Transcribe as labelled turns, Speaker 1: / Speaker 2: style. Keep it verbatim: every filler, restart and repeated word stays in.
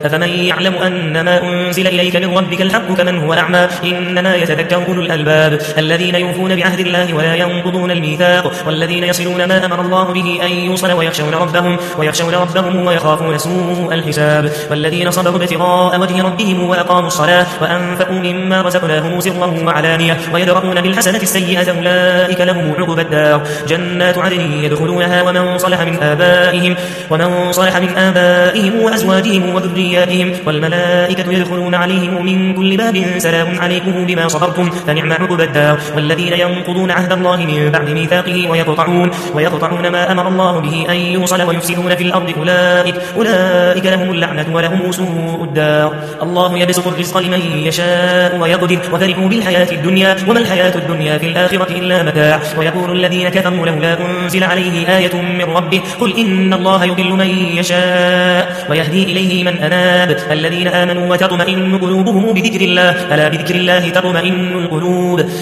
Speaker 1: أفمن يعلم أن ما أنزل إليك من ربك الحق كمن هو أعمى إنما يتذكر أولو الألباب الذين يوفون بعهد الله ولا ينقضون الميثاق والذين يصلون ما أمر الله به أن يوصل ويخشون ربهم ويخشون ربهم ويخافون سوء الحساب والذين صبروا ابتغاء وجه ربهم وأقاموا الصلاة وأنفقوا مما رزقناهم سرا وعلانية ويدرؤون بالحسنة السيئة أولئك لهم عقبى الدار جنات عدن يدخلونها ومن صلح من آبائهم ومن صلح من آبائهم وأزواجهم وذرياتهم والملائكة يدخلون عليهم من كل باب سلام عليكم بما صبرتم فنعم عقبى الدار والذين ينقضون عهد الله من بعد ميثاقه ويقطعون ويقطعون ما أمر الله به أن يوصل ويفسدون في الأرض أولئك أولئك لهم اللعنة ولهم سوء الدار الله يبسط الرزق لمن يشاء ويقدر وفرحوا بالحياة الدنيا وما الحياة الدنيا في الآخرة إلا متاع ويقول الذين كفروا لولا أنزل عليه آية من ربه قل إن الله يضل من يشاء ويهدي إليه من أناب الذين آمنوا وتطمئن قلوبهم بذكر الله ألا بذكر الله تطمئن القلوب